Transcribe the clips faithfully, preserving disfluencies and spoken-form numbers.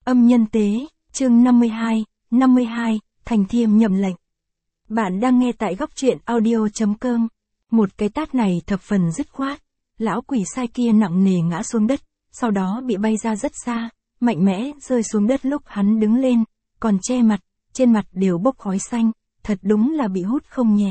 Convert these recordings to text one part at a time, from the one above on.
Âm nhân tế, chương năm mươi hai, năm mươi hai, Thành Thiêm nhậm lệnh. Bạn đang nghe tại góc truyện audio chấm com. Một cái tát này thập phần dứt khoát. Lão quỷ sai kia nặng nề ngã xuống đất, sau đó bị bay ra rất xa, mạnh mẽ rơi xuống đất lúc hắn đứng lên, còn che mặt, trên mặt đều bốc khói xanh, thật đúng là bị hút không nhẹ.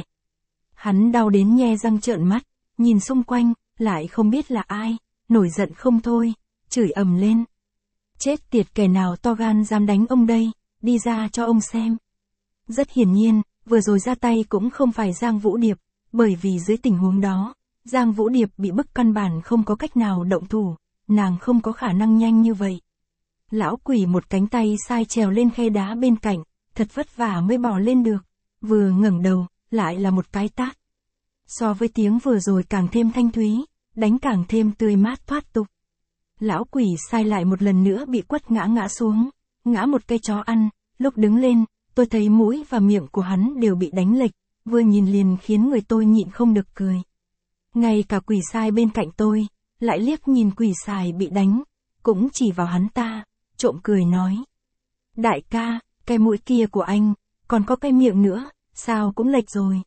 Hắn đau đến nhe răng trợn mắt, nhìn xung quanh, lại không biết là ai, nổi giận không thôi, chửi ầm lên. Chết tiệt, kẻ nào to gan dám đánh ông đây, đi ra cho ông xem. Rất hiển nhiên, vừa rồi ra tay cũng không phải Giang Vũ Điệp, bởi vì dưới tình huống đó, Giang Vũ Điệp bị bức căn bản không có cách nào động thủ, nàng không có khả năng nhanh như vậy. Lão quỷ một cánh tay sai trèo lên khe đá bên cạnh, thật vất vả mới bò lên được, vừa ngẩng đầu, lại là một cái tát. So với tiếng vừa rồi càng thêm thanh thúy, đánh càng thêm tươi mát thoát tục. Lão quỷ sai lại một lần nữa bị quất ngã ngã xuống, ngã một cây chó ăn, lúc đứng lên, tôi thấy mũi và miệng của hắn đều bị đánh lệch, vừa nhìn liền khiến người tôi nhịn không được cười. Ngay cả quỷ sai bên cạnh tôi, lại liếc nhìn quỷ sai bị đánh, cũng chỉ vào hắn ta, trộm cười nói. Đại ca, cái mũi kia của anh, còn có cái miệng nữa, sao cũng lệch rồi.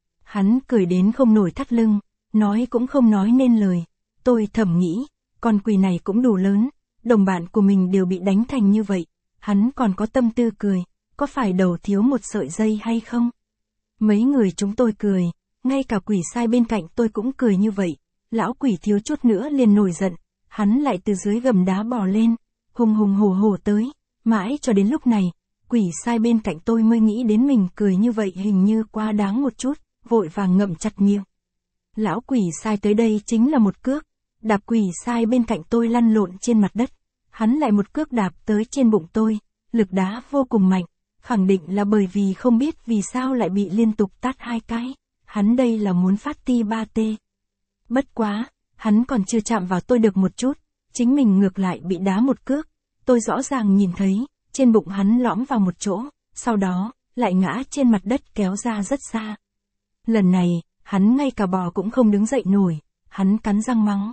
Hắn cười đến không nổi thắt lưng, nói cũng không nói nên lời, tôi thầm nghĩ. Con quỷ này cũng đủ lớn, đồng bạn của mình đều bị đánh thành như vậy, hắn còn có tâm tư cười, có phải đầu thiếu một sợi dây hay không? Mấy người chúng tôi cười, ngay cả quỷ sai bên cạnh tôi cũng cười như vậy, lão quỷ thiếu chút nữa liền nổi giận, hắn lại từ dưới gầm đá bò lên, hùng hùng hổ hổ tới, mãi cho đến lúc này, quỷ sai bên cạnh tôi mới nghĩ đến mình cười như vậy hình như quá đáng một chút, vội vàng ngậm chặt miệng. Lão quỷ sai tới đây chính là một cước. Đạp quỷ sai bên cạnh tôi lăn lộn trên mặt đất, hắn lại một cước đạp tới trên bụng tôi, lực đá vô cùng mạnh, khẳng định là bởi vì không biết vì sao lại bị liên tục tát hai cái, hắn đây là muốn phát ti ba tê. Bất quá, hắn còn chưa chạm vào tôi được một chút, chính mình ngược lại bị đá một cước, tôi rõ ràng nhìn thấy, trên bụng hắn lõm vào một chỗ, sau đó, lại ngã trên mặt đất kéo ra rất xa. Lần này, hắn ngay cả bò cũng không đứng dậy nổi, hắn cắn răng mắng.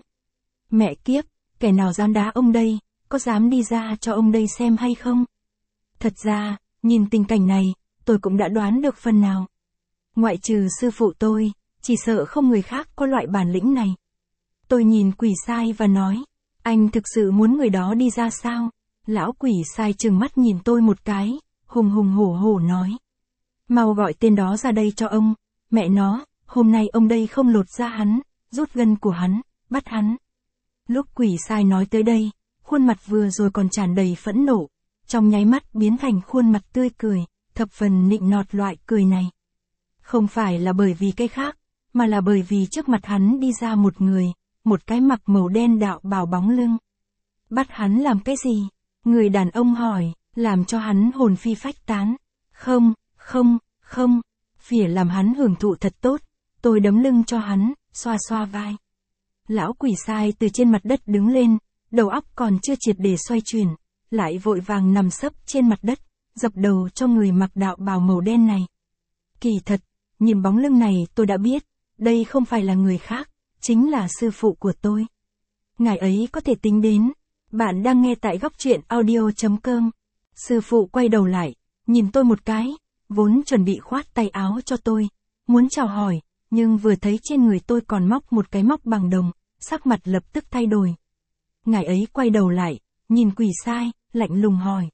Mẹ kiếp, kẻ nào dám đá ông đây, có dám đi ra cho ông đây xem hay không? Thật ra, nhìn tình cảnh này, tôi cũng đã đoán được phần nào. Ngoại trừ sư phụ tôi, chỉ sợ không người khác có loại bản lĩnh này. Tôi nhìn quỷ sai và nói, anh thực sự muốn người đó đi ra sao? Lão quỷ sai trừng mắt nhìn tôi một cái, hùng hùng hổ hổ nói. Mau gọi tên đó ra đây cho ông, mẹ nó, hôm nay ông đây không lột ra hắn, rút gân của hắn, bắt hắn. Lúc quỷ sai nói tới đây, khuôn mặt vừa rồi còn tràn đầy phẫn nộ, trong nháy mắt biến thành khuôn mặt tươi cười, thập phần nịnh nọt loại cười này. Không phải là bởi vì cái khác, mà là bởi vì trước mặt hắn đi ra một người, một cái mặc màu đen đạo bào bóng lưng. Bắt hắn làm cái gì? Người đàn ông hỏi, làm cho hắn hồn phi phách tán. Không, không, không, phỉa làm hắn hưởng thụ thật tốt, tôi đấm lưng cho hắn, xoa xoa vai. Lão quỷ sai từ trên mặt đất đứng lên, đầu óc còn chưa triệt để xoay chuyển, lại vội vàng nằm sấp trên mặt đất, dập đầu cho người mặc đạo bào màu đen này. Kỳ thật, nhìn bóng lưng này tôi đã biết, đây không phải là người khác, chính là sư phụ của tôi. Ngài ấy có thể tính đến, bạn đang nghe tại góc truyện audio chấm com. Sư phụ quay đầu lại, nhìn tôi một cái, vốn chuẩn bị khoát tay áo cho tôi, muốn chào hỏi. Nhưng vừa thấy trên người tôi còn móc một cái móc bằng đồng, sắc mặt lập tức thay đổi. Ngài ấy quay đầu lại, nhìn quỷ sai, lạnh lùng hỏi.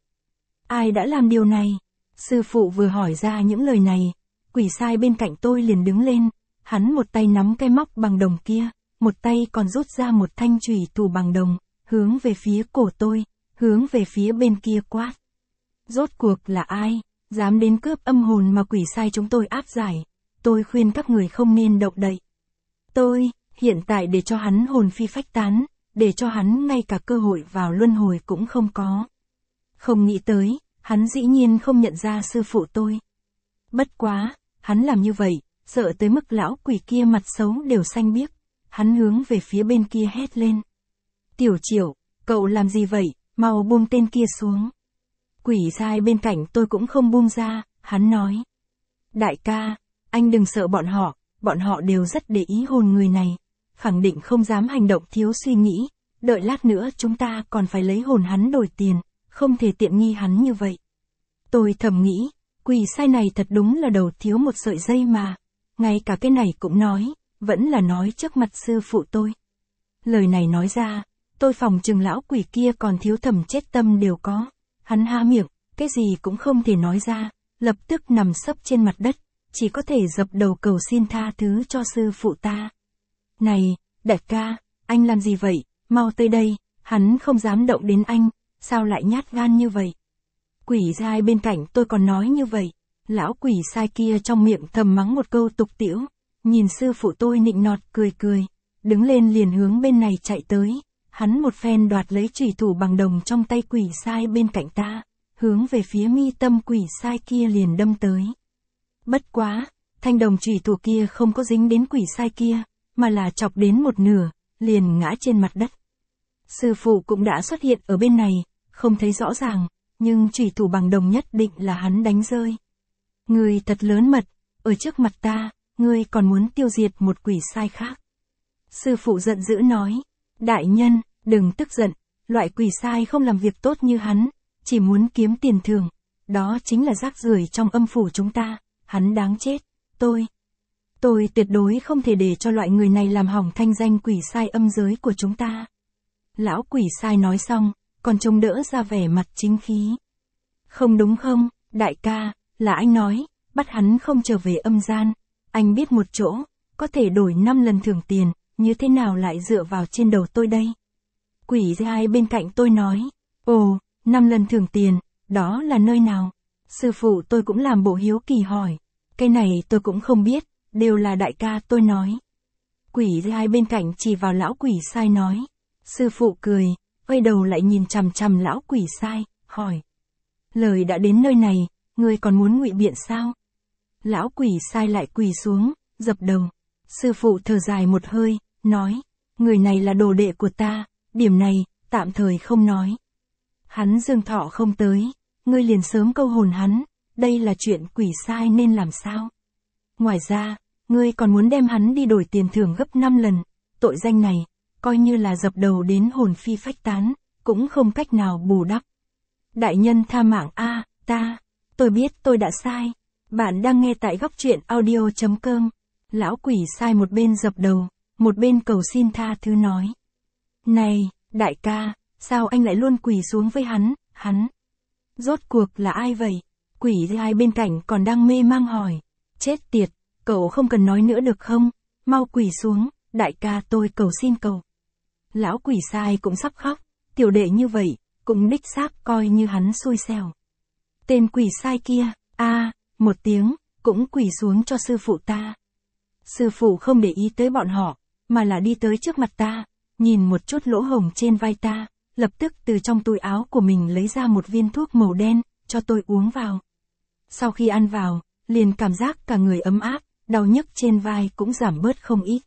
Ai đã làm điều này? Sư phụ vừa hỏi ra những lời này, quỷ sai bên cạnh tôi liền đứng lên, hắn một tay nắm cái móc bằng đồng kia, một tay còn rút ra một thanh chùy thủ bằng đồng, hướng về phía cổ tôi, hướng về phía bên kia quát. Rốt cuộc là ai, dám đến cướp âm hồn mà quỷ sai chúng tôi áp giải? Tôi khuyên các người không nên động đậy. Tôi, hiện tại để cho hắn hồn phi phách tán, để cho hắn ngay cả cơ hội vào luân hồi cũng không có. Không nghĩ tới, hắn dĩ nhiên không nhận ra sư phụ tôi. Bất quá, hắn làm như vậy, sợ tới mức lão quỷ kia mặt xấu đều xanh biếc, hắn hướng về phía bên kia hét lên. Tiểu Triệu, cậu làm gì vậy, mau buông tên kia xuống. Quỷ sai bên cạnh tôi cũng không buông ra, hắn nói. Đại ca, anh đừng sợ bọn họ, bọn họ đều rất để ý hồn người này, khẳng định không dám hành động thiếu suy nghĩ, đợi lát nữa chúng ta còn phải lấy hồn hắn đổi tiền, không thể tiện nghi hắn như vậy. Tôi thầm nghĩ, quỷ sai này thật đúng là đầu thiếu một sợi dây mà, ngay cả cái này cũng nói, vẫn là nói trước mặt sư phụ tôi. Lời này nói ra, tôi phòng chừng lão quỷ kia còn thiếu thầm chết tâm đều có. Hắn há miệng, cái gì cũng không thể nói ra, lập tức nằm sấp trên mặt đất, chỉ có thể dập đầu cầu xin tha thứ cho sư phụ ta. Này, đại ca, anh làm gì vậy, mau tới đây, hắn không dám động đến anh, sao lại nhát gan như vậy? Quỷ sai bên cạnh tôi còn nói như vậy, lão quỷ sai kia trong miệng thầm mắng một câu tục tĩu, nhìn sư phụ tôi nịnh nọt cười cười, đứng lên liền hướng bên này chạy tới, hắn một phen đoạt lấy chùy thủ bằng đồng trong tay quỷ sai bên cạnh ta, hướng về phía mi tâm quỷ sai kia liền đâm tới. Bất quá, thanh đồng chùy thủ kia không có dính đến quỷ sai kia, mà là chọc đến một nửa, liền ngã trên mặt đất. Sư phụ cũng đã xuất hiện ở bên này, không thấy rõ ràng, nhưng chùy thủ bằng đồng nhất định là hắn đánh rơi. Ngươi thật lớn mật, ở trước mặt ta, ngươi còn muốn tiêu diệt một quỷ sai khác. Sư phụ giận dữ nói, đại nhân, đừng tức giận, loại quỷ sai không làm việc tốt như hắn, chỉ muốn kiếm tiền thường, đó chính là rác rưởi trong âm phủ chúng ta, hắn đáng chết, tôi. Tôi tuyệt đối không thể để cho loại người này làm hỏng thanh danh quỷ sai âm giới của chúng ta. Lão quỷ sai nói xong, còn trông đỡ ra vẻ mặt chính khí. Không đúng không, đại ca, là anh nói, bắt hắn không trở về âm gian, anh biết một chỗ, có thể đổi năm lần thưởng tiền, như thế nào lại dựa vào trên đầu tôi đây? Quỷ sai bên cạnh tôi nói, ồ, năm lần thưởng tiền, đó là nơi nào? Sư phụ tôi cũng làm bộ hiếu kỳ hỏi, cái này tôi cũng không biết, đều là đại ca tôi nói. Quỷ sai bên cạnh chỉ vào lão quỷ sai nói, sư phụ cười, quay đầu lại nhìn chằm chằm lão quỷ sai, hỏi. Lời đã đến nơi này, ngươi còn muốn ngụy biện sao? Lão quỷ sai lại quỳ xuống, dập đầu. Sư phụ thở dài một hơi, nói, người này là đồ đệ của ta, điểm này, tạm thời không nói. Hắn dương thọ không tới, ngươi liền sớm câu hồn hắn, đây là chuyện quỷ sai nên làm sao? Ngoài ra, ngươi còn muốn đem hắn đi đổi tiền thưởng gấp năm lần, tội danh này, coi như là dập đầu đến hồn phi phách tán, cũng không cách nào bù đắp. Đại nhân tha mạng a, ta, tôi biết tôi đã sai. Bạn đang nghe tại góc truyện audio chấm com. Lão quỷ sai một bên dập đầu, một bên cầu xin tha thứ nói. Này, đại ca, sao anh lại luôn quỳ xuống với hắn, hắn? Rốt cuộc là ai vậy? Quỷ sai bên cạnh còn đang mê mang hỏi. Chết tiệt, cậu không cần nói nữa được không? Mau quỳ xuống, đại ca tôi cầu xin cậu. Lão quỷ sai cũng sắp khóc, tiểu đệ như vậy, cũng đích xác coi như hắn xui xẻo. Tên quỷ sai kia, a à, một tiếng, cũng quỳ xuống cho sư phụ ta. Sư phụ không để ý tới bọn họ, mà là đi tới trước mặt ta, nhìn một chút lỗ hổng trên vai ta, lập tức từ trong túi áo của mình lấy ra một viên thuốc màu đen, cho tôi uống vào. Sau khi ăn vào, liền cảm giác cả người ấm áp, đau nhức trên vai cũng giảm bớt không ít.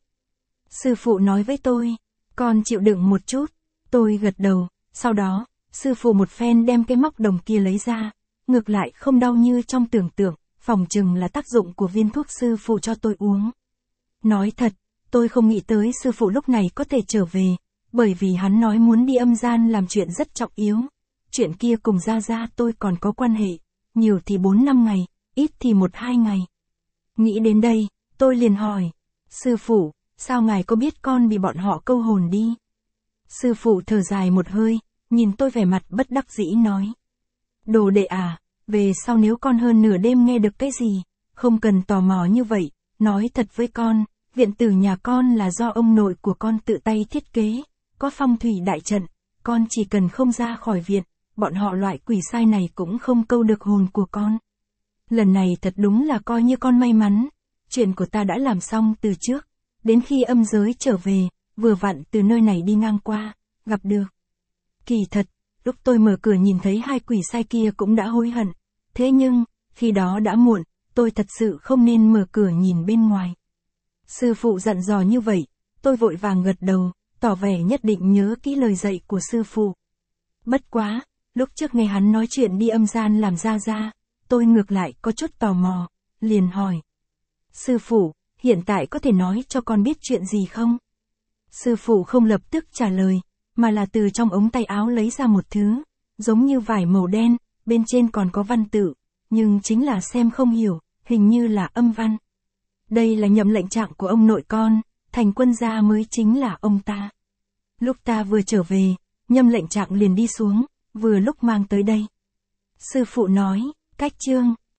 Sư phụ nói với tôi, con chịu đựng một chút, tôi gật đầu, sau đó, sư phụ một phen đem cái móc đồng kia lấy ra, ngược lại không đau như trong tưởng tượng, phỏng chừng là tác dụng của viên thuốc sư phụ cho tôi uống. Nói thật, tôi không nghĩ tới sư phụ lúc này có thể trở về, bởi vì hắn nói muốn đi âm gian làm chuyện rất trọng yếu. Chuyện kia cùng Gia Gia tôi còn có quan hệ, nhiều thì bốn năm ngày, ít thì một hai ngày. Nghĩ đến đây, tôi liền hỏi, sư phụ, sao ngài có biết con bị bọn họ câu hồn đi? Sư phụ thở dài một hơi, nhìn tôi vẻ mặt bất đắc dĩ nói. Đồ đệ à, về sau nếu con hơn nửa đêm nghe được cái gì, không cần tò mò như vậy, nói thật với con, viện tử nhà con là do ông nội của con tự tay thiết kế, có phong thủy đại trận, con chỉ cần không ra khỏi viện, bọn họ loại quỷ sai này cũng không câu được hồn của con. Lần này thật đúng là coi như con may mắn, chuyện của ta đã làm xong từ trước, đến khi âm giới trở về, vừa vặn từ nơi này đi ngang qua, gặp được. Kỳ thật, lúc tôi mở cửa nhìn thấy hai quỷ sai kia cũng đã hối hận, thế nhưng, khi đó đã muộn, tôi thật sự không nên mở cửa nhìn bên ngoài. Sư phụ dặn dò như vậy, tôi vội vàng gật đầu, tỏ vẻ nhất định nhớ kỹ lời dạy của sư phụ. Bất quá, lúc trước nghe hắn nói chuyện đi âm gian làm Gia Gia, tôi ngược lại có chút tò mò, liền hỏi. Sư phụ, hiện tại có thể nói cho con biết chuyện gì không? Sư phụ không lập tức trả lời, mà là từ trong ống tay áo lấy ra một thứ, giống như vải màu đen, bên trên còn có văn tự, nhưng chính là xem không hiểu, hình như là âm văn. Đây là nhậm lệnh trạng của ông nội con, Thành Quân gia mới chính là ông ta. Lúc ta vừa trở về, nhậm lệnh trạng liền đi xuống, vừa lúc mang tới đây. Sư phụ nói, cách chương,